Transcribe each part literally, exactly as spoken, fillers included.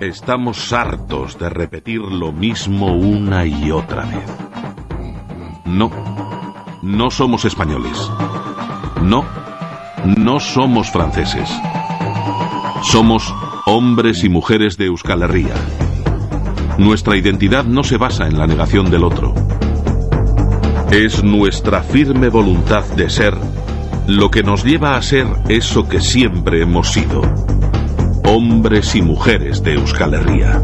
Estamos hartos de repetir lo mismo una y otra vez. No, no somos españoles. No, no somos franceses. Somos hombres y mujeres de Euskal Herria. Nuestra identidad no se basa en la negación del otro. Es nuestra firme voluntad de ser lo que nos lleva a ser eso que siempre hemos sido. Hombres y mujeres de Euskal Herria.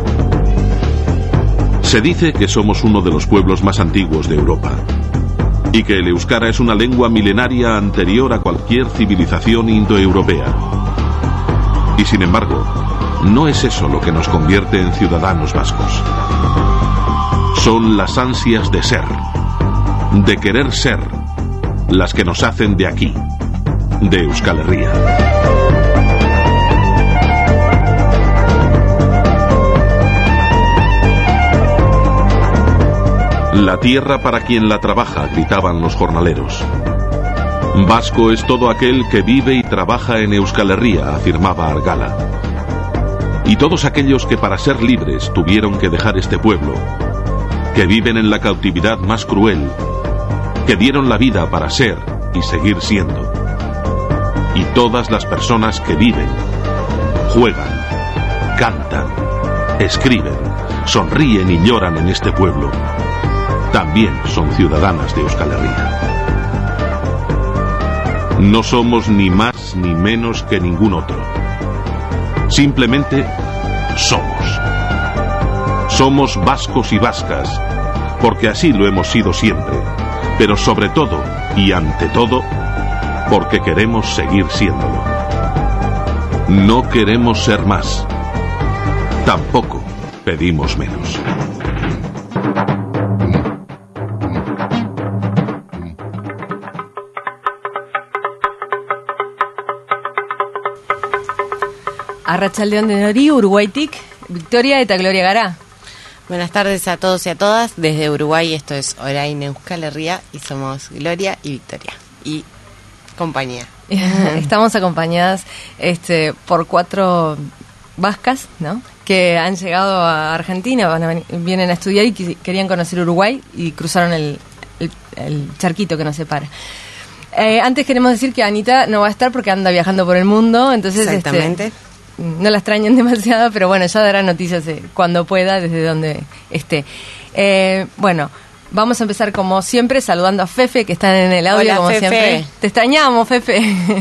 Se dice que somos uno de los pueblos más antiguos de Europa y que el euskara es una lengua milenaria anterior a cualquier civilización indoeuropea. Y sin embargo, no es eso lo que nos convierte en ciudadanos vascos. Son las ansias de ser, de querer ser, las que nos hacen de aquí, de Euskal Herria. La tierra para quien la trabaja, gritaban los jornaleros. Vasco es todo aquel que vive y trabaja en Euskal Herria, afirmaba Argala. Y todos aquellos que para ser libres tuvieron que dejar este pueblo, que viven en la cautividad más cruel, que dieron la vida para ser y seguir siendo. Y todas las personas que viven, juegan, cantan, escriben, sonríen y lloran en este pueblo, también son ciudadanas de Euskal Herria. No somos ni más ni menos que ningún otro. Simplemente somos. Somos vascos y vascas, porque así lo hemos sido siempre, pero sobre todo y ante todo, porque queremos seguir siéndolo. No queremos ser más. Tampoco pedimos menos. Arratsaldeon denori, Uruguaitik, Victoria eta Gloria gara. Buenas tardes a todos y a todas. Desde Uruguay esto es Orain Euskal Herria y somos Gloria y Victoria y compañía. Estamos acompañadas este, por cuatro vascas, ¿no? Que han llegado a Argentina, van a venir, vienen a estudiar y qu- querían conocer Uruguay y cruzaron el, el, el charquito que nos separa. Eh, antes queremos decir que Anita no va a estar porque anda viajando por el mundo, entonces exactamente. Este, no la extrañan demasiado, pero bueno, ya dará noticias de cuando pueda, desde donde esté. Eh, bueno, vamos a empezar como siempre saludando a Fefe, que están en el audio. Hola, como Fefe. siempre. Te extrañamos, Fefe.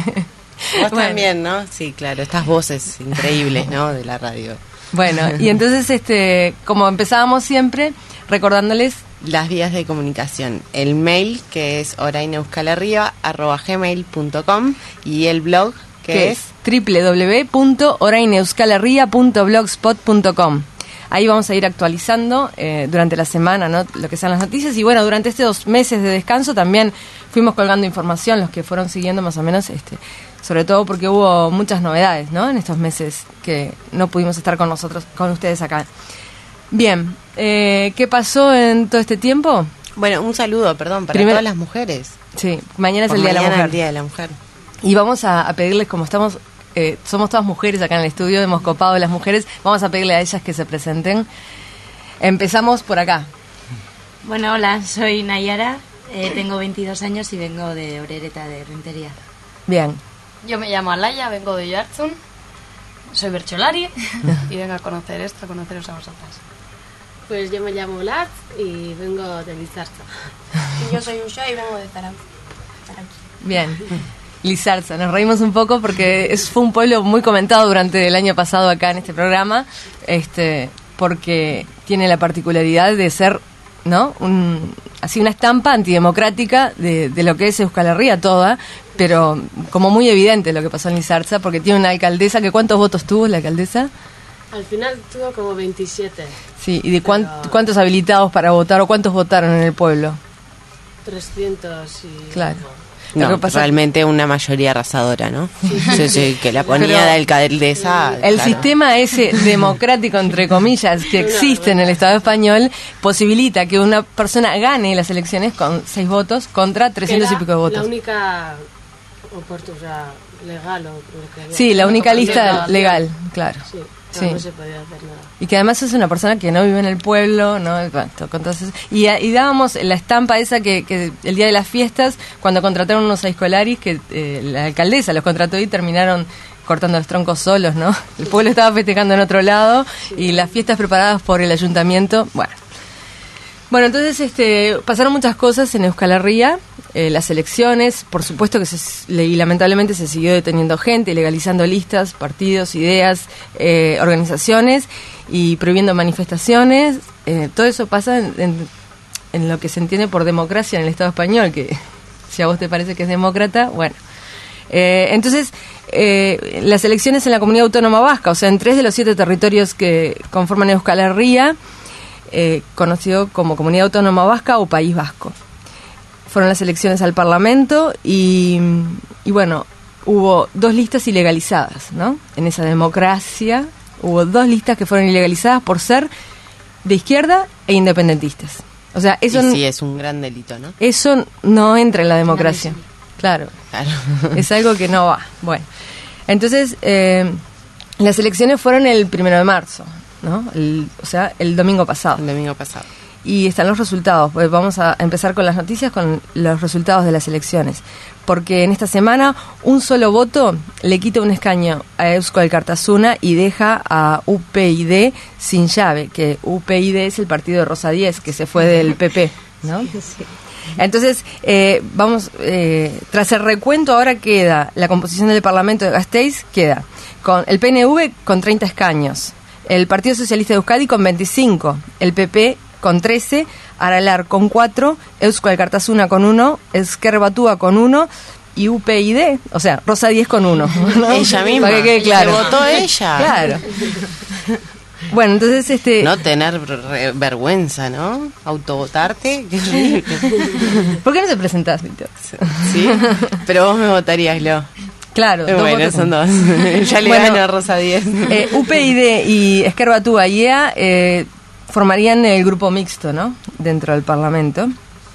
Vos Bueno. también, ¿no? Sí, claro, estas voces increíbles, ¿no? De la radio. Bueno, y entonces, este, como empezábamos siempre, recordándoles las vías de comunicación. El mail, que es oraineuskalherria arroba gmail punto com, y el blog, que, que es doble u doble u doble u punto oraineuskalherria punto blogspot punto com. Ahí vamos a ir actualizando eh, durante la semana, ¿no?, lo que sean las noticias. Y bueno, durante estos meses de descanso también fuimos colgando información, los que fueron siguiendo más o menos, este, sobre todo porque hubo muchas novedades, ¿no?, en estos meses que no pudimos estar con nosotros, con ustedes acá. Bien, eh, ¿qué pasó en todo este tiempo? Bueno, un saludo, perdón, para Primer- todas las mujeres. Sí, mañana es Por el Día de la mañana Mujer. el Día de la Mujer. Y vamos a, a pedirles, como estamos, eh, somos todas mujeres acá en el estudio, hemos copado las mujeres, vamos a pedirle a ellas que se presenten. Empezamos por acá. Bueno, hola, soy Nayara, eh, tengo veintidós años y vengo de Orereta, de Rentería. Bien. Yo me llamo Alaya, vengo de Oiartzun, soy bercholari y vengo a conocer esto, a conoceros a vosotras. Pues yo me llamo Lars y vengo de Lizarza. Y yo soy Usha y vengo de Taranto. Bien. Lizarza, nos reímos un poco porque es, fue un pueblo muy comentado durante el año pasado acá en este programa, este, porque tiene la particularidad de ser, ¿no?, un, así una estampa antidemocrática de, de lo que es Euskal Herria toda, pero como muy evidente lo que pasó en Lizarza, porque tiene una alcaldesa que ¿cuántos votos tuvo la alcaldesa? Al final tuvo como veintisiete. Sí, ¿y de cuán- Pero- cuántos habilitados para votar o cuántos votaron en el pueblo? trescientos y... Claro. No, Lo que pasa- realmente una mayoría arrasadora, ¿no? Sí, sí, que la ponía Pero de alcaldesa. El claro. sistema ese democrático, entre comillas, que existe en el Estado español, posibilita que una persona gane las elecciones con seis votos contra trescientos y pico de votos. La única oportunidad legal o lo que había. Sí, la única Como lista legal. legal, claro. Sí. No, Sí. no se podía hacer nada. Y que además es una persona que no vive en el pueblo, ¿no? Bueno, entonces, y, y dábamos la estampa esa que, que el día de las fiestas, cuando contrataron unos escolaris, que eh, la alcaldesa los contrató y terminaron cortando los troncos solos, ¿no? El pueblo estaba festejando en otro lado y las fiestas preparadas por el ayuntamiento, bueno. Bueno, entonces este, pasaron muchas cosas en Euskal Herria, eh, las elecciones, por supuesto que se, y lamentablemente se siguió deteniendo gente, legalizando listas, partidos, ideas, eh, organizaciones y prohibiendo manifestaciones. Eh, todo eso pasa en, en, en lo que se entiende por democracia en el Estado español, que si a vos te parece que es demócrata, bueno. Eh, entonces, eh, las elecciones en la Comunidad Autónoma Vasca, o sea, en tres de los siete territorios que conforman Euskal Herria, Eh, conocido como Comunidad Autónoma Vasca o País Vasco. Fueron las elecciones al Parlamento y, y bueno, hubo dos listas ilegalizadas, ¿no? En esa democracia hubo dos listas que fueron ilegalizadas por ser de izquierda e independentistas. O sea, eso, y sí, es un gran delito, ¿no? Eso no entra en la democracia. Claro. Claro. Es algo que no va. Bueno, entonces, eh, las elecciones fueron el primero de marzo. ¿No? El, o sea, el domingo pasado. El domingo pasado. Y están los resultados. Pues vamos a empezar con las noticias, con los resultados de las elecciones. Porque en esta semana un solo voto le quita un escaño a Eusko Alkartasuna y deja a U P y D sin llave, que U P y D es el partido de Rosa Díez, que se fue del P P, ¿no? Sí. Entonces, eh, vamos, eh, tras el recuento ahora queda la composición del Parlamento de Gasteiz, queda con el P N V con treinta escaños, el Partido Socialista de Euskadi con veinticinco, el P P con trece, Aralar con cuatro, Eusko Alkartasuna con uno, Ezker Batua con uno y U P y D, o sea, Rosa Díez con uno, ¿no? Ella misma. Para que quede claro. Se votó ella. Claro. Bueno, entonces este... No tener re- vergüenza, ¿no? Autovotarte, qué horrible. ¿Por qué no te presentás, Víctor? Sí, pero vos me votarías, Lo. Claro, dos Bueno, votos. son dos. Ya le Bueno, gano a Rosa Díez. Eh, U P y D y Ezker Batua y E A eh, formarían el grupo mixto, ¿no? Dentro del Parlamento.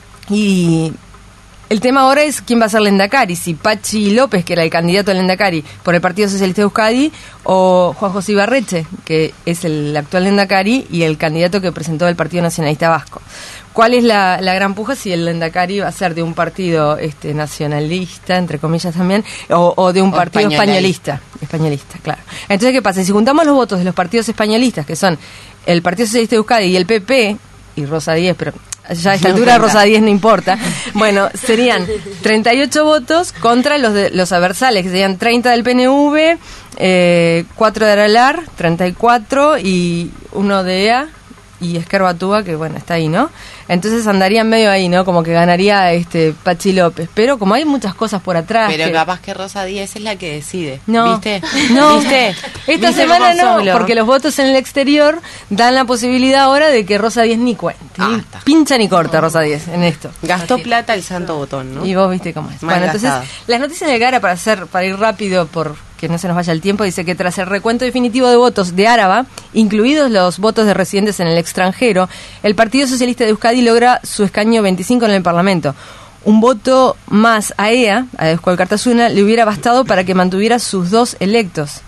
Y el tema ahora es quién va a ser Lendakari, si Pachi López, que era el candidato al Lendakari por el Partido Socialista de Euskadi, o Juan José Ibarretxe, que es el actual Lendakari y el candidato que presentó el Partido Nacionalista Vasco. ¿Cuál es la, la gran puja? Si el Lendakari va a ser de un partido este, nacionalista, entre comillas también, o, o de un O partido españolista. españolista. Españolista, claro. Entonces, ¿qué pasa? Si juntamos los votos de los partidos españolistas, que son el Partido Socialista de Euskadi y el P P, y Rosa Díez, pero ya a esta No altura cuenta. Rosa Díez no importa, bueno, serían treinta y ocho votos contra los de los aversales, que serían treinta del P N V, eh, cuatro de Aralar, treinta y cuatro, y uno de E A, y Ezker Batua, que bueno, está ahí, ¿no? Entonces andaría medio ahí, ¿no? Como que ganaría este Pachi López. Pero como hay muchas cosas por atrás... Pero que... capaz que Rosa Díez es la que decide. No, ¿Viste? no. ¿Viste? Esta ¿Viste semana cómo no, sos, Lo? porque los votos en el exterior dan la posibilidad ahora de que Rosa Díez ni cuente. Ah, Ni está. pincha ni corta Rosa Díez en esto. Gastó plata el santo botón, ¿no? Y vos viste cómo es. Mal Bueno, entonces, gastada. las noticias de Gara, para hacer, para ir rápido, por que no se nos vaya el tiempo, dice que tras el recuento definitivo de votos de Áraba, incluidos los votos de residentes en el extranjero, el Partido Socialista de Euskadi logra su escaño veinticinco en el Parlamento. Un voto más a E A, a Eusko Alkartasuna, le hubiera bastado para que mantuviera sus dos electos.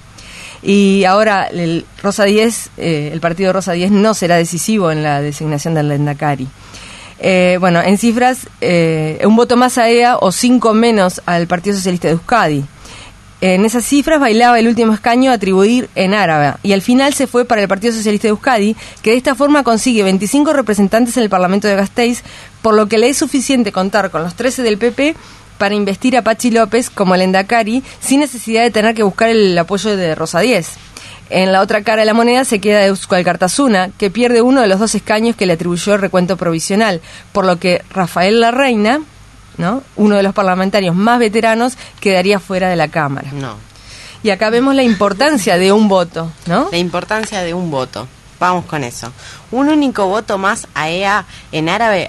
Y ahora el Rosa Díez, eh, el partido Rosa Díez no será decisivo en la designación del Lendakari. Eh, bueno, en cifras, eh, un voto más a E A o cinco menos al Partido Socialista de Euskadi. En esas cifras bailaba el último escaño a atribuir en Áraba y al final se fue para el Partido Socialista de Euskadi, que de esta forma consigue veinticinco representantes en el Parlamento de Gasteiz, por lo que le es suficiente contar con los trece del P P para investir a Pachi López como Lendakari sin necesidad de tener que buscar el apoyo de Rosa Díez. En la otra cara de la moneda se queda Eusko Alkartasuna, que pierde uno de los dos escaños que le atribuyó el recuento provisional, por lo que Rafael Larreina, ¿no?, uno de los parlamentarios más veteranos, quedaría fuera de la Cámara. No. Y acá vemos la importancia de un voto, ¿no? La importancia de un voto. Vamos con eso. Un único voto más a E A en árabe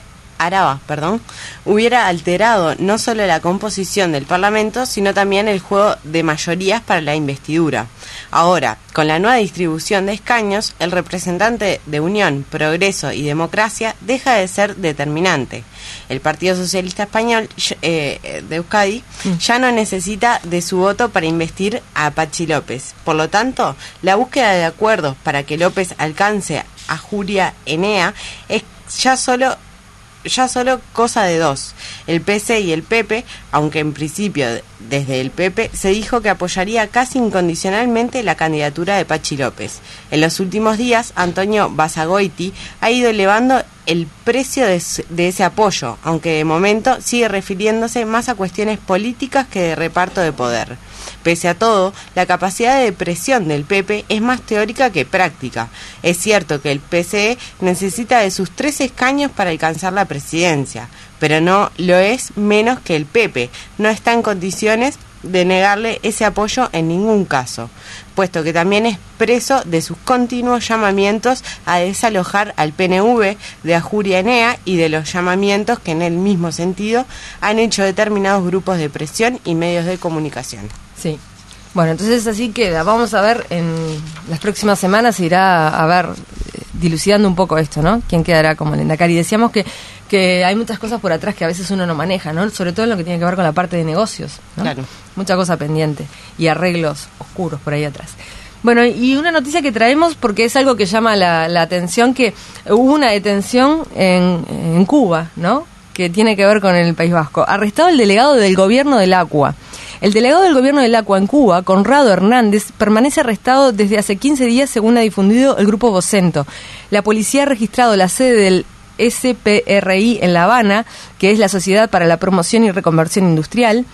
Araba, perdón, hubiera alterado no solo la composición del Parlamento, sino también el juego de mayorías para la investidura. Ahora, con la nueva distribución de escaños, el representante de Unión, Progreso y Democracia deja de ser determinante. El Partido Socialista Español eh, de Euskadi ya no necesita de su voto para investir a Patxi López. Por lo tanto, la búsqueda de acuerdos para que López alcance a Ajuria Enea es ya solo ya solo cosa de dos, el P S y el P P, aunque en principio desde el P P se dijo que apoyaría casi incondicionalmente la candidatura de Patxi López. En los últimos días, Antonio Basagoiti ha ido elevando el precio de, de ese apoyo, aunque de momento sigue refiriéndose más a cuestiones políticas que de reparto de poder. Pese a todo, la capacidad de presión del P P es más teórica que práctica. Es cierto que el P S E necesita de sus tres escaños para alcanzar la presidencia, pero no lo es menos que el P P. No está en condiciones de negarle ese apoyo en ningún caso, puesto que también es preso de sus continuos llamamientos a desalojar al P N V de Ajuria Enea y de los llamamientos que en el mismo sentido han hecho determinados grupos de presión y medios de comunicación. Sí. Bueno, entonces así queda. Vamos a ver, en las próximas semanas se irá a ver, dilucidando un poco esto, ¿no? ¿Quién quedará como Lehendakari? Decíamos que, que hay muchas cosas por atrás que a veces uno no maneja, ¿no? Sobre todo en lo que tiene que ver con la parte de negocios, ¿no? Claro. Mucha cosa pendiente y arreglos oscuros por ahí atrás. Bueno, y una noticia que traemos porque es algo que llama la, la atención, que hubo una detención en, en Cuba, ¿no? Que tiene que ver con el País Vasco. Arrestado el delegado del gobierno del Acua. El delegado del gobierno del Acua en Cuba, Conrado Hernández, permanece arrestado desde hace quince días, según ha difundido el grupo Vocento. La policía ha registrado la sede del S P R I en La Habana, que es la Sociedad para la Promoción y Reconversión Industrial,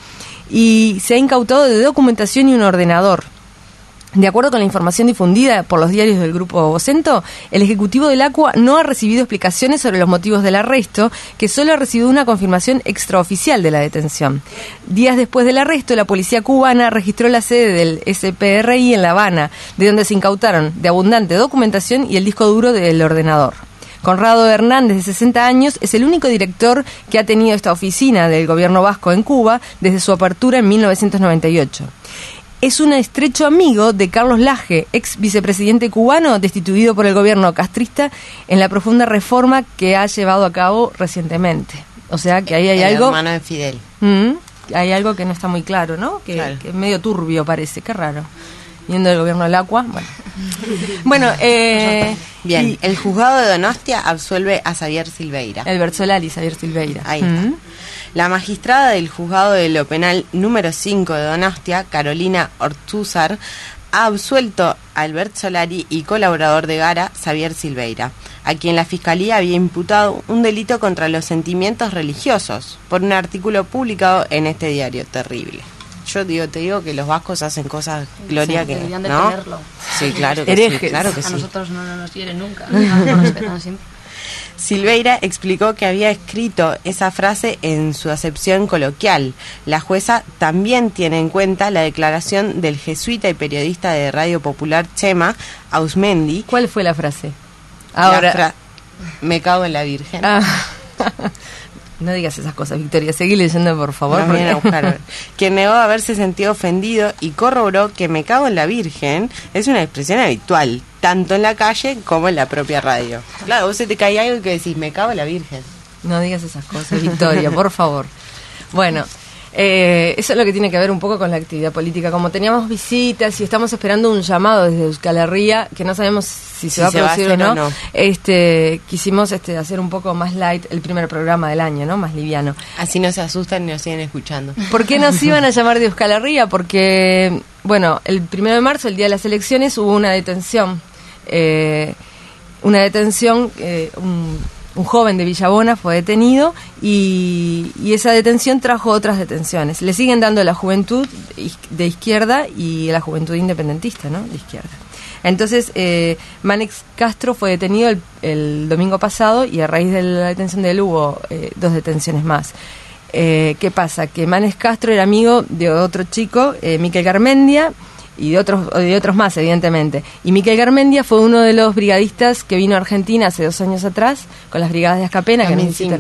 y se ha incautado de documentación y un ordenador. De acuerdo con la información difundida por los diarios del grupo Vocento, el ejecutivo del Acua no ha recibido explicaciones sobre los motivos del arresto, que solo ha recibido una confirmación extraoficial de la detención. Días después del arresto, la policía cubana registró la sede del S P R I en La Habana, de donde se incautaron de abundante documentación y el disco duro del ordenador. Conrado Hernández, de sesenta años, es el único director que ha tenido esta oficina del gobierno vasco en Cuba desde su apertura en mil novecientos noventa y ocho. Es un estrecho amigo de Carlos Laje, ex vicepresidente cubano destituido por el gobierno castrista en la profunda reforma que ha llevado a cabo recientemente. O sea que ahí hay el algo... hermano de Fidel. Mm, hay algo que no está muy claro, ¿no? Que, Claro. que es medio turbio parece, qué raro. Viendo el gobierno del Acua, bueno. Bueno, eh... Bien, y- el juzgado de Donostia absuelve a Xavier Silveira. el Bersolari, Xavier Silveira. Ahí está. Mm. La magistrada del juzgado de lo penal número cinco de Donostia, Carolina Ortúzar, ha absuelto a Albert Solari y colaborador de Gara, Xavier Silveira, a quien la Fiscalía había imputado un delito contra los sentimientos religiosos por un artículo publicado en este diario terrible. Yo digo, te digo que los vascos hacen cosas, Gloria, que Deberían de ¿no? tenerlo. Sí, claro que Herejes. sí, claro que A sí. nosotros no, no nos hieren nunca. Nos respetan siempre. Silveira explicó que había escrito esa frase en su acepción coloquial. La jueza también tiene en cuenta la declaración del jesuita y periodista de Radio Popular Chema Ausmendi. ¿Cuál fue la frase? La Ahora... fra- me cago en la Virgen. Ah. No digas esas cosas, Victoria. Seguí leyendo, por favor. Nos vienen a porque- buscar. Quien negó haberse sentido ofendido y corroboró que me cago en la Virgen es una expresión habitual, tanto en la calle como en la propia radio. Claro, vos se te cae algo y que decís, me cago en la Virgen. No digas esas cosas, Victoria, por favor. Bueno, eh, eso es lo que tiene que ver un poco con la actividad política. Como teníamos visitas y estamos esperando un llamado desde Euskal Herria, que no sabemos si se Si va a se va a producir hacer o o no, no. este, quisimos este, hacer un poco más light el primer programa del año, ¿no? Más liviano. Así no se asustan y nos siguen escuchando. ¿Por qué nos iban a llamar de Euskal Herria? Porque, bueno, el primero de marzo, el día de las elecciones, hubo una detención. Eh, una detención, eh, un, un joven de Villabona fue detenido y, y esa detención trajo otras detenciones. Le siguen dando la juventud de izquierda y la juventud independentista, ¿no? De izquierda. Entonces, eh, Manex Castro fue detenido el, el domingo pasado y a raíz de la detención de él hubo eh, dos detenciones más. Eh, ¿Qué pasa? Que Manex Castro era amigo de otro chico, eh, Miquel Garmendia, y de otros de otros más, evidentemente. Y Miquel Garmendia fue uno de los brigadistas que vino a Argentina hace dos años atrás, con las brigadas de Azcapena. que dos mil necesitan- cinco. Ah,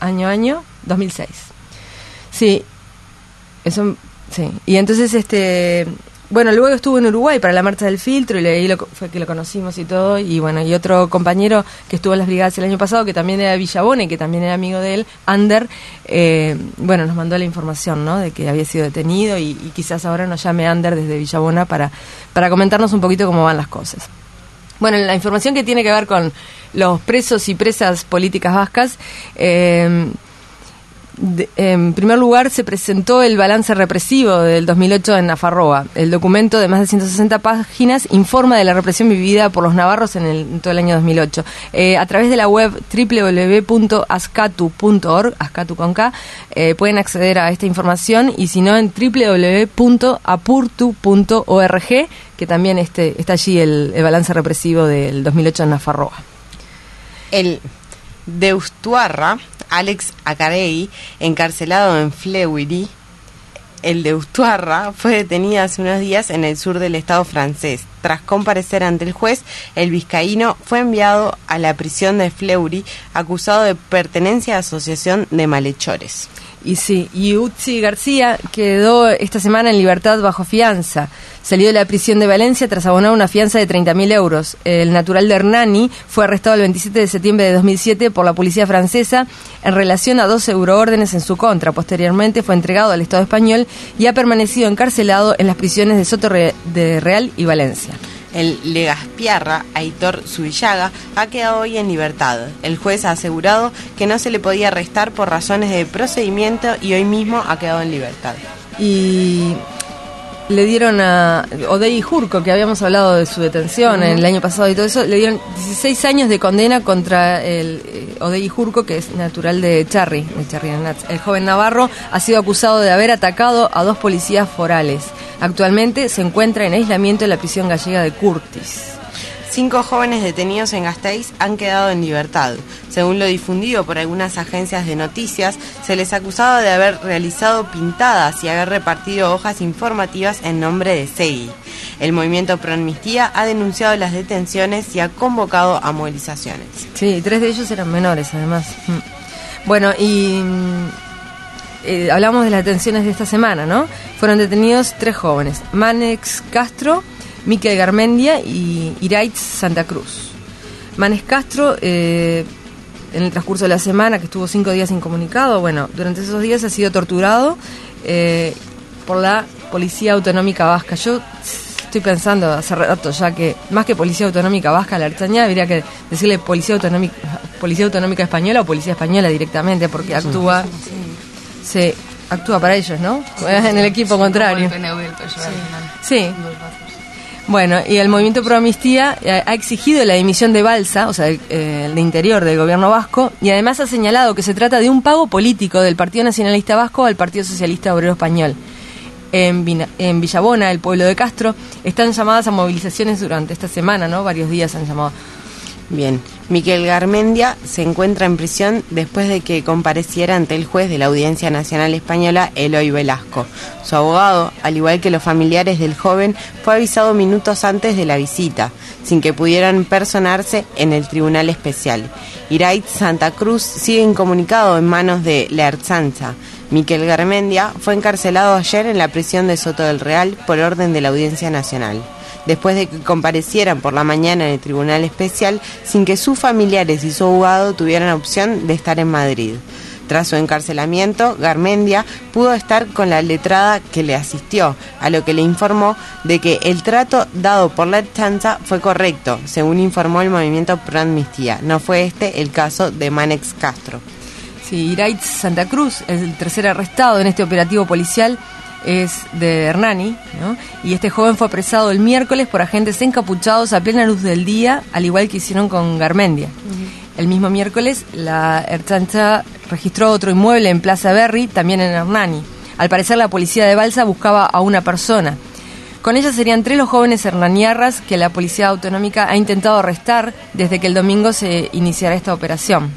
año año, dos mil seis. Sí, eso, sí. Y entonces, este... Bueno, luego estuvo en Uruguay para la Marcha del Filtro y ahí lo, fue que lo conocimos y todo. Y bueno, y otro compañero que estuvo en las brigadas el año pasado, que también era de Villabona y que también era amigo de él, Ander, eh, bueno, nos mandó la información, ¿no?, de que había sido detenido y, y quizás ahora nos llame Ander desde Villabona para, para comentarnos un poquito cómo van las cosas. Bueno, la información que tiene que ver con los presos y presas políticas vascas... Eh, De, en primer lugar, se presentó el balance represivo del dos mil ocho en Nafarroa. El documento de más de ciento sesenta páginas informa de la represión vivida por los navarros en, el, en todo el año dos mil ocho. Eh, a través de la web doble u doble u doble u punto askatu punto org, askatu con K, eh, pueden acceder a esta información, y si no, en doble u doble u doble u punto apurtu punto org, que también este, está allí el, el balance represivo del dos mil ocho en Nafarroa. El Deustuarra, Alex Acarei, encarcelado en Fleury, el Deustuarra, fue detenido hace unos días en el sur del estado francés. Tras comparecer ante el juez, el vizcaíno fue enviado a la prisión de Fleury acusado de pertenencia a asociación de malhechores. Y sí, y Utsi García quedó esta semana en libertad bajo fianza. Salió de la prisión de Valencia tras abonar una fianza de treinta mil euros. El natural de Hernani fue arrestado el veintisiete de septiembre de dos mil siete por la policía francesa en relación a dos euroórdenes en su contra. Posteriormente fue entregado al Estado español y ha permanecido encarcelado en las prisiones de Soto de Real y Valencia. El Legaspiarra, Aitor Zubillaga, ha quedado hoy en libertad. El juez ha asegurado que no se le podía arrestar por razones de procedimiento y hoy mismo ha quedado en libertad. Y le dieron a Odey Jurco, que habíamos hablado de su detención uh-huh. el año pasado y todo eso, le dieron dieciséis años de condena contra el eh, Odey Jurco, que es natural de Charri, de Charri Nats. El joven navarro ha sido acusado de haber atacado a dos policías forales. Actualmente se encuentra en aislamiento en la prisión gallega de Curtis. Cinco jóvenes detenidos en Gasteiz han quedado en libertad. Según lo difundido por algunas agencias de noticias, se les acusaba de haber realizado pintadas y haber repartido hojas informativas en nombre de Segui. El movimiento Pro Amnistía ha denunciado las detenciones y ha convocado a movilizaciones. Sí, tres de ellos eran menores, además. Bueno, y... Eh, hablamos de las detenciones de esta semana, ¿no? Fueron detenidos tres jóvenes, Manex Castro, Miquel Garmendia y Iraitz Santa Cruz. Manex Castro, eh, en el transcurso de la semana, que estuvo cinco días incomunicado, bueno, durante esos días ha sido torturado eh, por la Policía Autonómica Vasca. Yo estoy pensando hace rato ya que, más que Policía Autonómica Vasca, la Ertzaintza, habría que decirle Policía Autonómica, Policía Autonómica Española o Policía Española directamente, porque actúa... Sí, actúa para ellos, ¿no? En el equipo contrario. Sí. Bueno, y el Movimiento Pro Amnistía ha exigido la dimisión de Balsa, o sea, el, eh, el de Interior del gobierno vasco, y además ha señalado que se trata de un pago político del Partido Nacionalista Vasco al Partido Socialista Obrero Español. En, Vina, en Villabona, el pueblo de Castro, están llamadas a movilizaciones durante esta semana, ¿no? Varios días han llamado. Bien, Miquel Garmendia se encuentra en prisión después de que compareciera ante el juez de la Audiencia Nacional Española, Eloy Velasco. Su abogado, al igual que los familiares del joven, fue avisado minutos antes de la visita, sin que pudieran personarse en el Tribunal Especial. Iraitz Santa Cruz sigue incomunicado en manos de la Ertzaintza. Miquel Garmendia fue encarcelado ayer en la prisión de Soto del Real por orden de la Audiencia Nacional, después de que comparecieran por la mañana en el Tribunal Especial sin que sus familiares y su abogado tuvieran opción de estar en Madrid. Tras su encarcelamiento, Garmendia pudo estar con la letrada que le asistió, a lo que le informó de que el trato dado por la Ertzaintza fue correcto, según informó el Movimiento Pro Amnistía. No fue este el caso de Manex Castro. Sí, Iraitz Santa Cruz, el tercer arrestado en este operativo policial, es de Hernani, ¿no? Y este joven fue apresado el miércoles por agentes encapuchados a plena luz del día, al igual que hicieron con Garmendia. Uh-huh. El mismo miércoles, la Ertzaintza registró otro inmueble en Plaza Berry, también en Hernani. Al parecer, la policía de Balsa buscaba a una persona. Con ella serían tres los jóvenes hernaniarras que la Policía Autonómica ha intentado arrestar desde que el domingo se iniciara esta operación.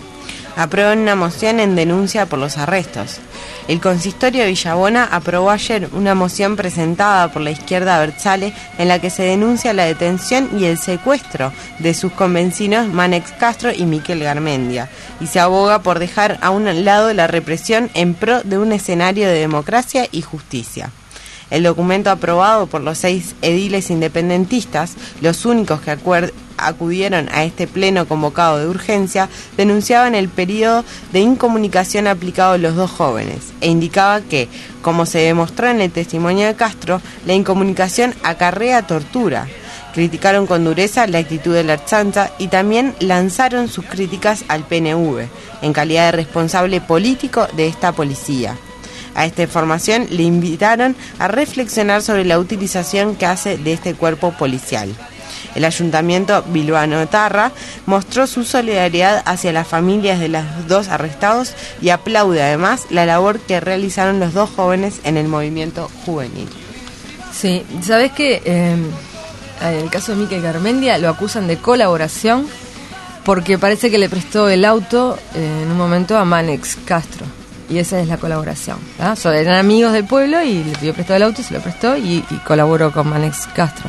aprueban una moción en denuncia por los arrestos. El consistorio de Villabona aprobó ayer una moción presentada por la izquierda abertzale en la que se denuncia la detención y el secuestro de sus convencinos Mánex Castro y Miquel Garmendia, y se aboga por dejar a un lado la represión en pro de un escenario de democracia y justicia. El documento aprobado por los seis ediles independentistas, los únicos que acuer- acudieron a este pleno convocado de urgencia, denunciaban el periodo de incomunicación aplicado a los dos jóvenes e indicaba que, como se demostró en el testimonio de Castro, la incomunicación acarrea tortura. Criticaron con dureza la actitud de la Ertzaintza y también lanzaron sus críticas al P N V, en calidad de responsable político de esta policía. A esta información le invitaron a reflexionar sobre la utilización que hace de este cuerpo policial. El ayuntamiento bilbaíno-etarra mostró su solidaridad hacia las familias de los dos arrestados y aplaude además la labor que realizaron los dos jóvenes en el movimiento juvenil. Sí, ¿sabés qué? Eh, en el caso de Miquel Garmendia lo acusan de colaboración porque parece que le prestó el auto eh, en un momento a Mánex Castro. Y esa es la colaboración. ¿Ah? So, eran amigos del pueblo y le pidió prestado el auto, se lo prestó y, y colaboró con Mánex Castro.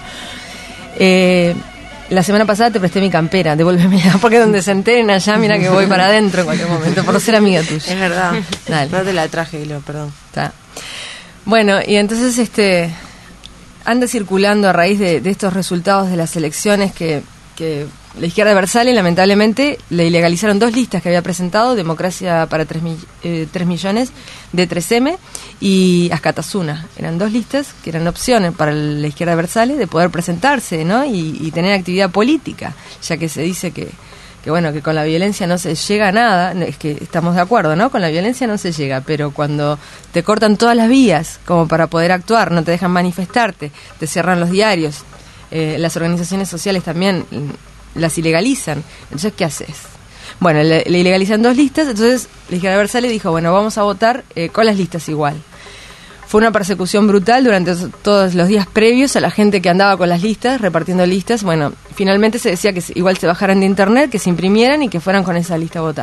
Eh, la semana pasada te presté mi campera, devuélvemela, porque donde se enteren allá, mira que voy para adentro en cualquier momento, por ser amiga tuya. Es verdad. Dale. No te la traje, Hilo, perdón. Está. Bueno, y entonces este anda circulando a raíz de, de estos resultados de las elecciones que, que la izquierda abertzale lamentablemente le ilegalizaron dos listas que había presentado, Democracia para tres millones de tres eme y Askatasuna. Eran dos listas que eran opciones para la izquierda abertzale de poder presentarse, ¿no? Y, y tener actividad política, ya que se dice que, que bueno, que con la violencia no se llega a nada. Es que estamos de acuerdo, ¿no? Con la violencia no se llega, pero cuando te cortan todas las vías como para poder actuar, no te dejan manifestarte, te cierran los diarios, eh, las organizaciones sociales también las ilegalizan. Entonces, ¿qué haces? Bueno, le, le ilegalizan dos listas, entonces la izquierda abertzale dijo, bueno, vamos a votar eh, con las listas igual. Fue una persecución brutal durante todos los días previos a la gente que andaba con las listas, repartiendo listas. Bueno, finalmente se decía que igual se bajaran de internet, que se imprimieran y que fueran con esa lista a votar.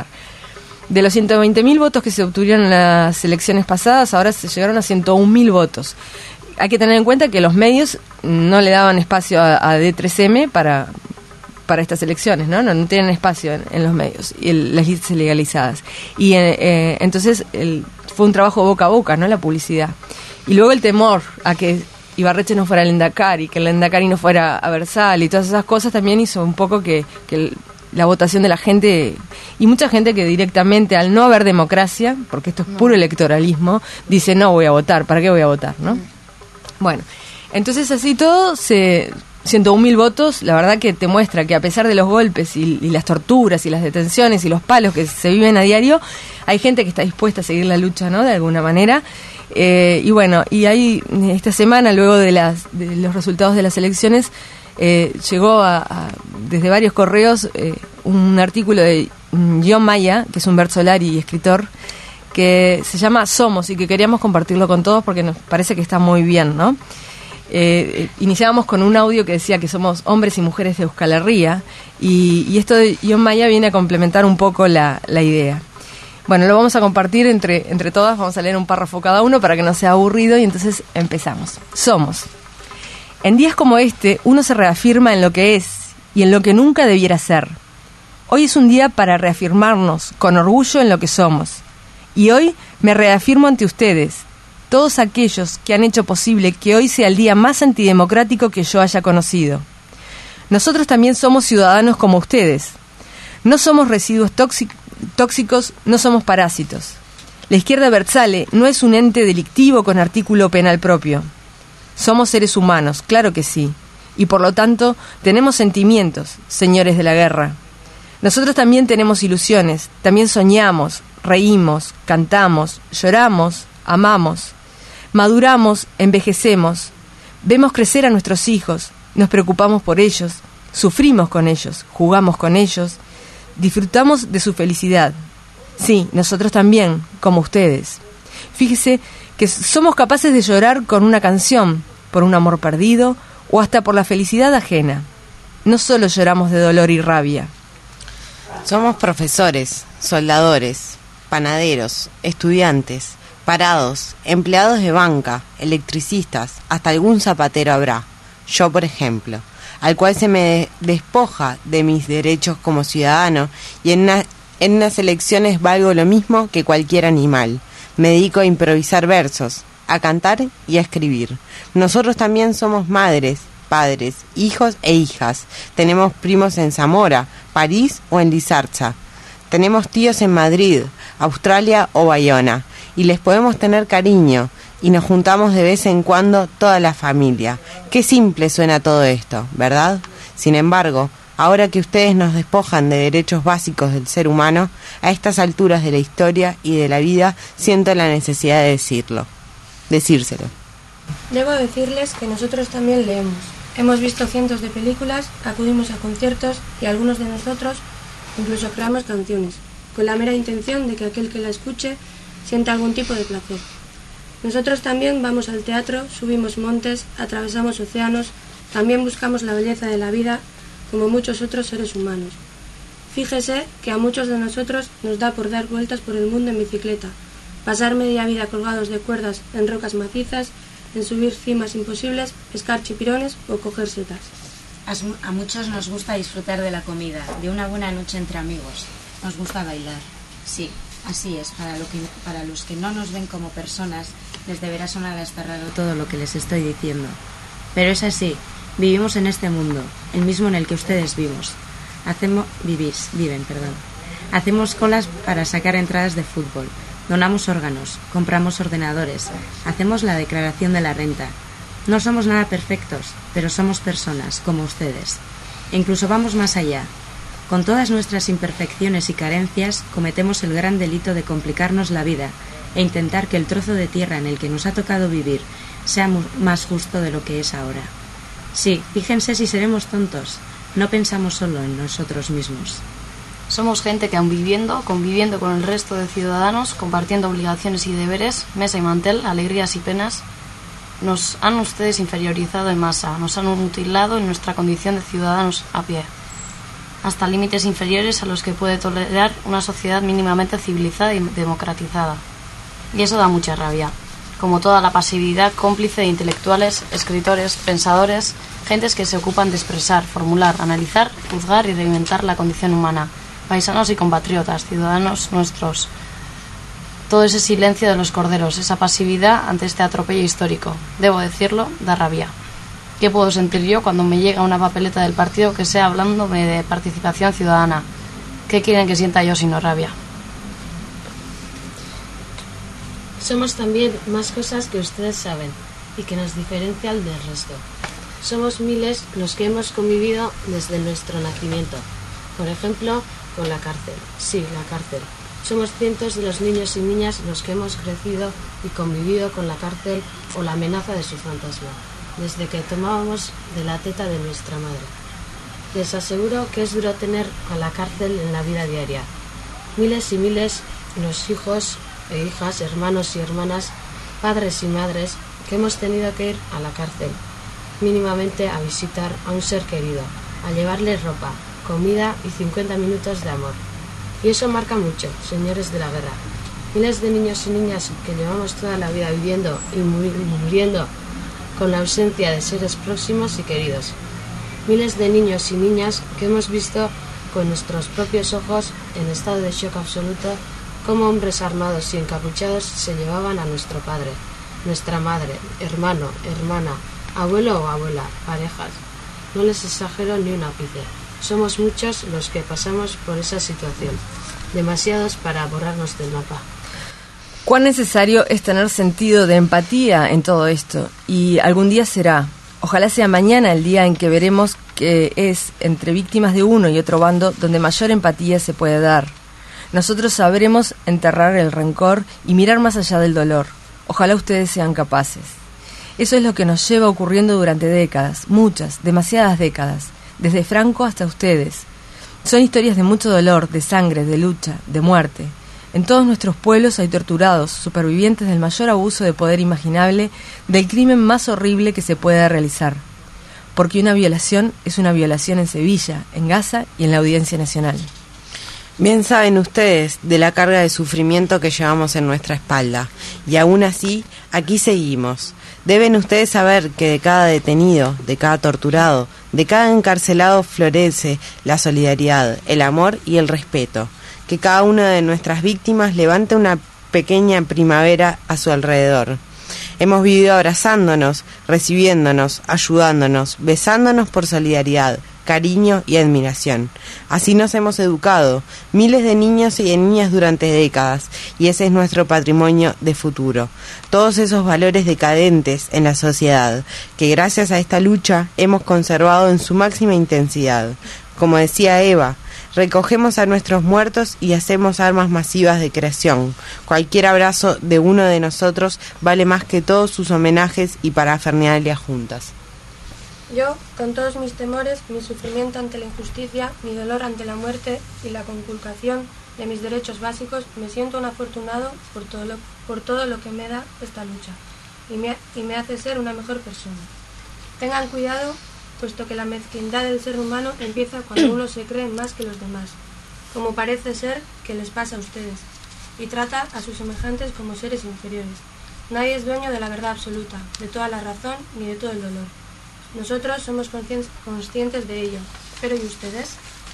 De los ciento veinte mil votos que se obtuvieron en las elecciones pasadas, ahora se llegaron a ciento un mil votos. Hay que tener en cuenta que los medios no le daban espacio a, a D tres eme para... para estas elecciones, ¿no? No, no tienen espacio en, en los medios, y el, las listas legalizadas. Y eh, eh, entonces el, fue un trabajo boca a boca, ¿no? La publicidad. Y luego el temor a que Ibarretxe no fuera el Lendakari, que el Lendakari no fuera Abertzale y todas esas cosas también hizo un poco que, que el, la votación de la gente, y mucha gente que directamente al no haber democracia, porque esto es puro electoralismo, dice no voy a votar, ¿para qué voy a votar, no? Bueno, entonces así todo se... ciento un mil votos, la verdad que te muestra que a pesar de los golpes y, y las torturas y las detenciones y los palos que se viven a diario, hay gente que está dispuesta a seguir la lucha, ¿no? De alguna manera. Eh, y bueno, y ahí esta semana, luego de, las, de los resultados de las elecciones, eh, llegó a, a, desde varios correos eh, un artículo de John Maya, que es un verzolari y escritor, que se llama Somos, y que queríamos compartirlo con todos porque nos parece que está muy bien, ¿no? Eh, iniciábamos con un audio que decía que somos hombres y mujeres de Euskal Herria, y, y esto de John Maya viene a complementar un poco la, la idea. Bueno, lo vamos a compartir entre, entre todas, vamos a leer un párrafo cada uno para que no sea aburrido, y entonces empezamos. Somos. En días como este, uno se reafirma en lo que es y en lo que nunca debiera ser. Hoy es un día para reafirmarnos con orgullo en lo que somos. Y hoy me reafirmo ante ustedes, todos aquellos que han hecho posible que hoy sea el día más antidemocrático que yo haya conocido. Nosotros también somos ciudadanos como ustedes. No somos residuos tóxicos, no somos parásitos. La izquierda abertzale no es un ente delictivo con artículo penal propio. Somos seres humanos, claro que sí, y por lo tanto tenemos sentimientos, señores de la guerra. Nosotros también tenemos ilusiones, también soñamos, reímos, cantamos, lloramos, amamos. Maduramos, envejecemos, vemos crecer a nuestros hijos, nos preocupamos por ellos, sufrimos con ellos, jugamos con ellos, disfrutamos de su felicidad. Sí, nosotros también, como ustedes. Fíjese que somos capaces de llorar con una canción, por un amor perdido o hasta por la felicidad ajena. No solo lloramos de dolor y rabia. Somos profesores, soldadores, panaderos, estudiantes, parados, empleados de banca, electricistas, hasta algún zapatero habrá. Yo, por ejemplo, al cual se me despoja de mis derechos como ciudadano y en, una, en unas elecciones valgo lo mismo que cualquier animal. Me dedico a improvisar versos, a cantar y a escribir. Nosotros también somos madres, padres, hijos e hijas. Tenemos primos en Zamora, París o en Lizarza. Tenemos tíos en Madrid, Australia o Bayona. Y les podemos tener cariño. Y nos juntamos de vez en cuando toda la familia. Qué simple suena todo esto, ¿verdad? Sin embargo, ahora que ustedes nos despojan de derechos básicos del ser humano, a estas alturas de la historia y de la vida, siento la necesidad de decirlo. Decírselo. Debo decirles que nosotros también leemos. Hemos visto cientos de películas, acudimos a conciertos y algunos de nosotros incluso creamos canciones, con la mera intención de que aquel que la escuche sienta algún tipo de placer. Nosotros también vamos al teatro, subimos montes, atravesamos océanos, también buscamos la belleza de la vida como muchos otros seres humanos. Fíjese que a muchos de nosotros nos da por dar vueltas por el mundo en bicicleta, pasar media vida colgados de cuerdas en rocas macizas, en subir cimas imposibles, pescar chipirones o coger setas. A muchos nos gusta disfrutar de la comida, de una buena noche entre amigos. Nos gusta bailar. Sí, así es. Para, lo que, para los que no nos ven como personas, les deberá sonar hasta raro todo lo que les estoy diciendo. Pero es así. Vivimos en este mundo, el mismo en el que ustedes vivos. Hacemos, vivís, viven, perdón. Hacemos colas para sacar entradas de fútbol. Donamos órganos, compramos ordenadores, hacemos la declaración de la renta. No somos nada perfectos, pero somos personas, como ustedes. E incluso vamos más allá. Con todas nuestras imperfecciones y carencias, cometemos el gran delito de complicarnos la vida e intentar que el trozo de tierra en el que nos ha tocado vivir sea más justo de lo que es ahora. Sí, fíjense si seremos tontos. No pensamos solo en nosotros mismos. Somos gente que aun viviendo, conviviendo con el resto de ciudadanos, compartiendo obligaciones y deberes, mesa y mantel, alegrías y penas, nos han ustedes inferiorizado en masa, nos han mutilado en nuestra condición de ciudadanos a pie, hasta límites inferiores a los que puede tolerar una sociedad mínimamente civilizada y democratizada. Y eso da mucha rabia, como toda la pasividad cómplice de intelectuales, escritores, pensadores, gentes que se ocupan de expresar, formular, analizar, juzgar y reinventar la condición humana, paisanos y compatriotas, ciudadanos nuestros. Todo ese silencio de los corderos, esa pasividad ante este atropello histórico, debo decirlo, da rabia. ¿Qué puedo sentir yo cuando me llega una papeleta del partido que sea hablándome de participación ciudadana? ¿Qué quieren que sienta yo sino rabia? Somos también más cosas que ustedes saben y que nos diferencian del resto. Somos miles los que hemos convivido desde nuestro nacimiento. Por ejemplo, con la cárcel. Sí, la cárcel. Somos cientos de los niños y niñas los que hemos crecido y convivido con la cárcel o la amenaza de su fantasma, desde que tomábamos de la teta de nuestra madre. Les aseguro que es duro tener a la cárcel en la vida diaria. Miles y miles los hijos e hijas, hermanos y hermanas, padres y madres, que hemos tenido que ir a la cárcel, mínimamente a visitar a un ser querido, a llevarle ropa, comida y cincuenta minutos de amor. Y eso marca mucho, señores de la guerra. Miles de niños y niñas que llevamos toda la vida viviendo y muriendo con la ausencia de seres próximos y queridos. Miles de niños y niñas que hemos visto con nuestros propios ojos, en estado de shock absoluto, cómo hombres armados y encapuchados se llevaban a nuestro padre, nuestra madre, hermano, hermana, abuelo o abuela, parejas. No les exagero ni un ápice. Somos muchos los que pasamos por esa situación, demasiados para borrarnos del mapa. Cuán necesario es tener sentido de empatía en todo esto, y algún día será. Ojalá sea mañana el día en que veremos que es entre víctimas de uno y otro bando donde mayor empatía se puede dar. Nosotros sabremos enterrar el rencor y mirar más allá del dolor. Ojalá ustedes sean capaces. Eso es lo que nos lleva ocurriendo durante décadas, muchas, demasiadas décadas, desde Franco hasta ustedes. Son historias de mucho dolor, de sangre, de lucha, de muerte. En todos nuestros pueblos hay torturados, supervivientes del mayor abuso de poder imaginable, del crimen más horrible que se pueda realizar. Porque una violación es una violación en Sevilla, en Gaza y en la Audiencia Nacional. Bien saben ustedes de la carga de sufrimiento que llevamos en nuestra espalda, y aún así, aquí seguimos. Deben ustedes saber que de cada detenido, de cada torturado, de cada encarcelado florece la solidaridad, el amor y el respeto. Que cada una de nuestras víctimas levante una pequeña primavera a su alrededor. Hemos vivido abrazándonos, recibiéndonos, ayudándonos, besándonos por solidaridad, cariño y admiración. Así nos hemos educado, miles de niños y de niñas durante décadas, y ese es nuestro patrimonio de futuro. Todos esos valores decadentes en la sociedad, que gracias a esta lucha hemos conservado en su máxima intensidad. Como decía Eva, recogemos a nuestros muertos y hacemos armas masivas de creación. Cualquier abrazo de uno de nosotros vale más que todos sus homenajes y parafernalias juntas. Yo, con todos mis temores, mi sufrimiento ante la injusticia, mi dolor ante la muerte y la conculcación de mis derechos básicos, me siento un afortunado por todo lo, por todo lo que me da esta lucha y me, y me hace ser una mejor persona. Tengan cuidado, puesto que la mezquindad del ser humano empieza cuando uno se cree más que los demás, como parece ser que les pasa a ustedes, y trata a sus semejantes como seres inferiores. Nadie es dueño de la verdad absoluta, de toda la razón ni de todo el dolor. Nosotros somos conscientes de ello, pero ¿y ustedes?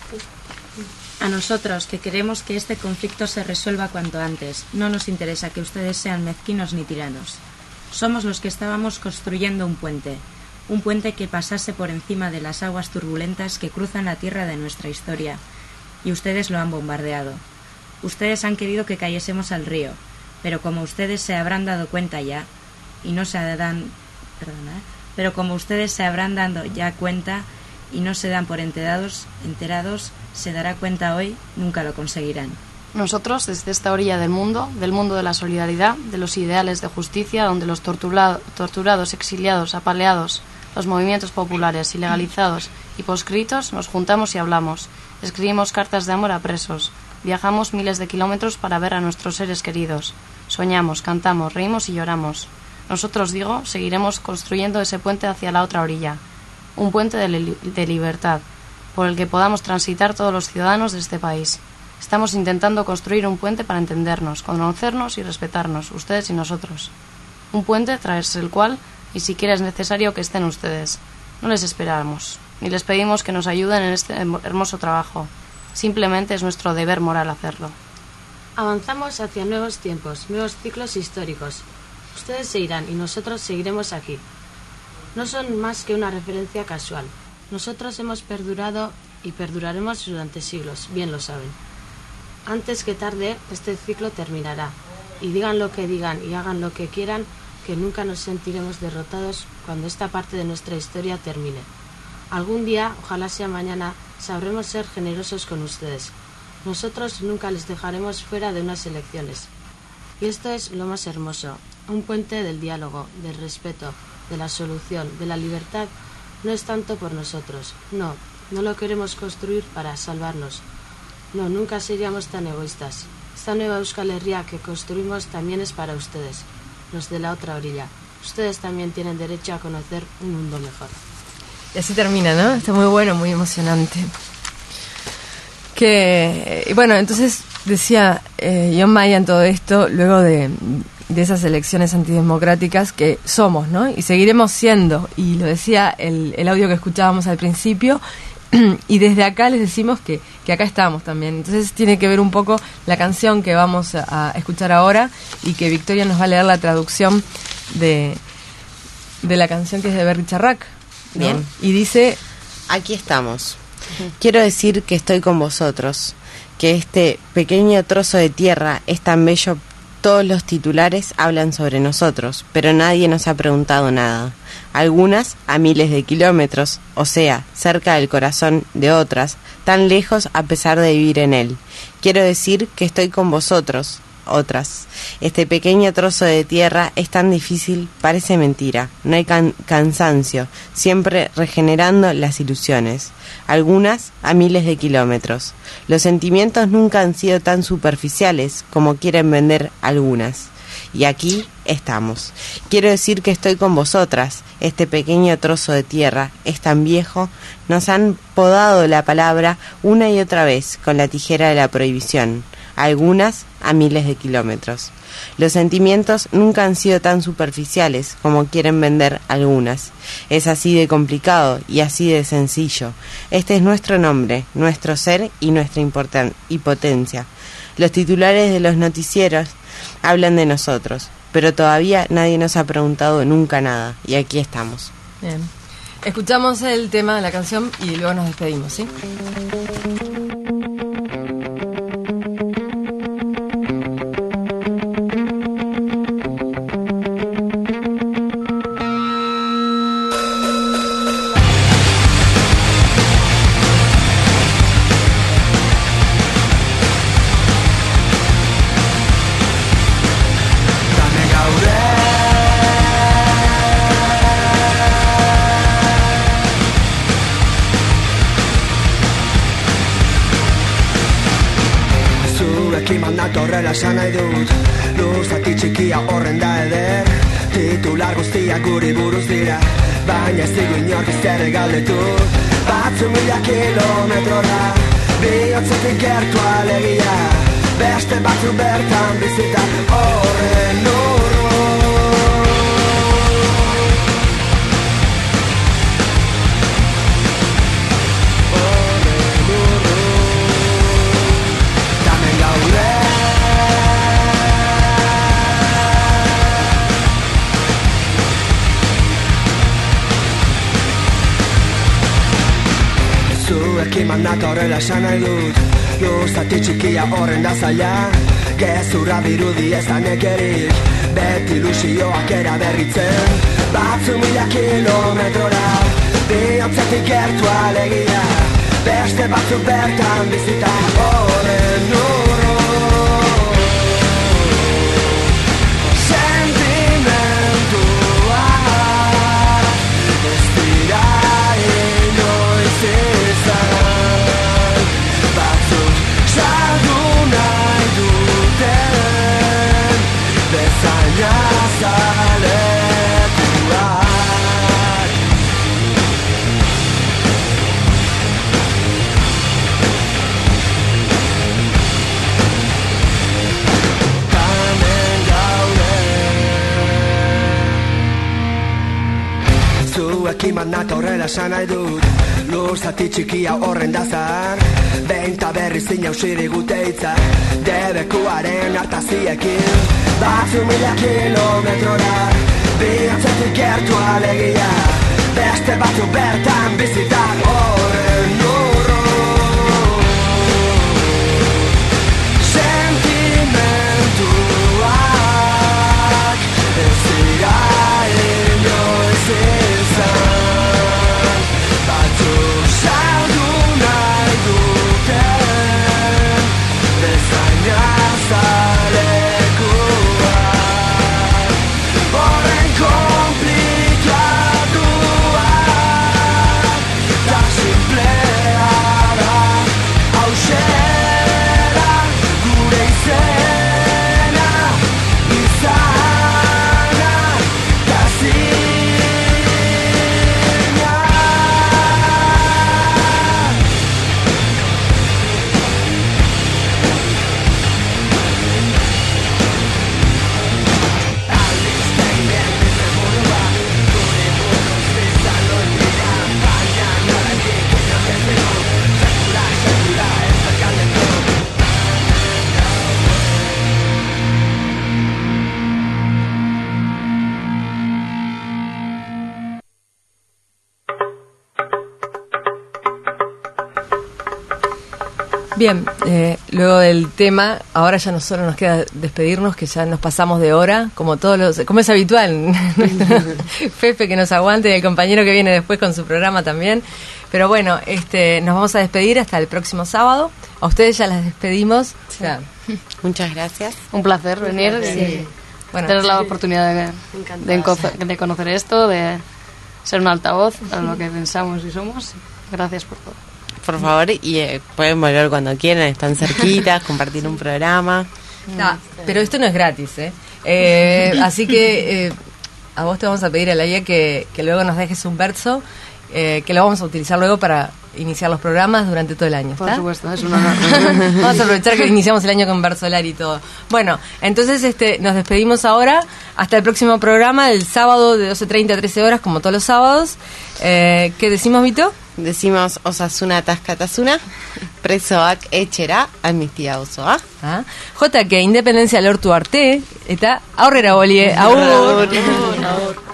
A nosotros, que queremos que este conflicto se resuelva cuanto antes, no nos interesa que ustedes sean mezquinos ni tiranos. Somos los que estábamos construyendo un puente, un puente que pasase por encima de las aguas turbulentas que cruzan la tierra de nuestra historia, y ustedes lo han bombardeado. Ustedes han querido que cayésemos al río, pero como ustedes se habrán dado cuenta ya, y no se dan... Perdona, pero como ustedes se habrán dado ya cuenta y no se dan por enterados, enterados, se dará cuenta hoy, nunca lo conseguirán. Nosotros, desde esta orilla del mundo, del mundo de la solidaridad, de los ideales de justicia, donde los torturado, torturados, exiliados, apaleados, los movimientos populares, ilegalizados y proscritos, nos juntamos y hablamos, escribimos cartas de amor a presos, viajamos miles de kilómetros para ver a nuestros seres queridos, soñamos, cantamos, reímos y lloramos. Nosotros, digo, seguiremos construyendo ese puente hacia la otra orilla, un puente de, li- de libertad, por el que podamos transitar todos los ciudadanos de este país. Estamos intentando construir un puente para entendernos, conocernos y respetarnos, ustedes y nosotros. Un puente tras el cual ni siquiera es necesario que estén ustedes. No les esperamos, ni les pedimos que nos ayuden en este hermoso trabajo. Simplemente es nuestro deber moral hacerlo. Avanzamos hacia nuevos tiempos, nuevos ciclos históricos. Ustedes se irán y nosotros seguiremos aquí. No son más que una referencia casual. Nosotros hemos perdurado y perduraremos durante siglos, bien lo saben. Antes que tarde, este ciclo terminará. Y digan lo que digan y hagan lo que quieran, que nunca nos sentiremos derrotados cuando esta parte de nuestra historia termine. Algún día, ojalá sea mañana, sabremos ser generosos con ustedes. Nosotros nunca les dejaremos fuera de unas elecciones. Y esto es lo más hermoso. Un puente del diálogo, del respeto, de la solución, de la libertad, no es tanto por nosotros. No, no lo queremos construir para salvarnos. No, nunca seríamos tan egoístas. Esta nueva Euskal Herria que construimos también es para ustedes, los de la otra orilla. Ustedes también tienen derecho a conocer un mundo mejor. Y así termina, ¿no? Está muy bueno, muy emocionante. Que, eh, bueno, entonces decía eh, Jon Maya en todo esto, luego de... de esas elecciones antidemocráticas que somos, ¿no? Y seguiremos siendo, y lo decía el, el audio que escuchábamos al principio, y desde acá les decimos que, que acá estamos también. Entonces tiene que ver un poco la canción que vamos a, a escuchar ahora, y que Victoria nos va a leer la traducción de, de la canción, que es de Berry Charrac, ¿no? Bien. Y dice... Aquí estamos. Quiero decir que estoy con vosotros, que este pequeño trozo de tierra es tan bello. Todos los titulares hablan sobre nosotros, pero nadie nos ha preguntado nada. Algunas a miles de kilómetros, o sea, cerca del corazón de otras, tan lejos a pesar de vivir en él. Quiero decir que estoy con vosotros, otras. Este pequeño trozo de tierra es tan difícil, parece mentira. No hay can- cansancio, siempre regenerando las ilusiones. Algunas a miles de kilómetros. Los sentimientos nunca han sido tan superficiales como quieren vender algunas. Y aquí estamos. Quiero decir que estoy con vosotras. Este pequeño trozo de tierra es tan viejo. Nos han podado la palabra una y otra vez con la tijera de la prohibición, algunas a miles de kilómetros. Los sentimientos nunca han sido tan superficiales como quieren vender algunas. Es así de complicado y así de sencillo. Este es nuestro nombre, nuestro ser y nuestra importan- impotencia. Los titulares de los noticieros hablan de nosotros, pero todavía nadie nos ha preguntado nunca nada, y aquí estamos. Bien. Escuchamos el tema de la canción y luego nos despedimos, ¿sí? Horrela esan nahi dut, luzati txikia horren da eder. Titular guztiak guri buruz dira, baina ez digu inork izterre galdetu. Batzu mila kilometrora, bihotzetik gertu alegia, beste batzu bertan bizita horren urru. Horren urru, tamen gaude. Zuekin manat horrela esan nahi dut, luzati txikia horren da zaila. Gezurra birudi ez da nekerik, beti ilusioak eraberritzen. Batzu mila kilometrora, bihotzetik gertu alegia, beste batzu bertan bizita horren urru. Zuekin manat horrela esan nahi dut, luzati txikia horren da zahar. Behin ta berri zin jausiri gute hitzak, debekuaren hartaziekin. Batzu mila kilometrora, bihotzetik gertu alegia, beste batzu bertan bizitak horren urru. Sentimentuak ez dira inoiz izan, batzuk saldu nahi duten bezain azalekuak, horren komplikatuak da simplea da, hauxe da gure izena, izana da zina. Bien, eh, luego del tema, ahora ya no solo nos queda despedirnos, que ya nos pasamos de hora, como todos los, como es habitual, Fefe que nos aguante y el compañero que viene después con su programa también. Pero bueno, este, nos vamos a despedir hasta el próximo sábado. A ustedes ya las despedimos. Sí. O sea, muchas gracias. Un placer venir Sí. y bueno, tener la oportunidad de, de, Encantada. enco- de conocer esto, de ser un altavoz para lo que pensamos y somos. Gracias por todo. Por favor, y eh, pueden volver cuando quieran, están cerquitas, compartir un programa. no, pero esto no es gratis, ¿eh? Eh, así que eh, a vos te vamos a pedir, Elaya, que, que luego nos dejes un verso, eh, que lo vamos a utilizar luego para iniciar los programas durante todo el año. ¿Está? Por supuesto, es un honor. Vamos a aprovechar que iniciamos el año con Versolar y todo. Bueno, entonces este nos despedimos ahora. Hasta el próximo programa, el sábado de doce treinta a trece horas, como todos los sábados. Eh, ¿Qué decimos, Vito? Decimos Osasuna Tascatasuna, presoak etxera, amnistia osoa. Ah. J que Independencia lortu arte, eta aurrera bolie. Aur. Aur. Aur.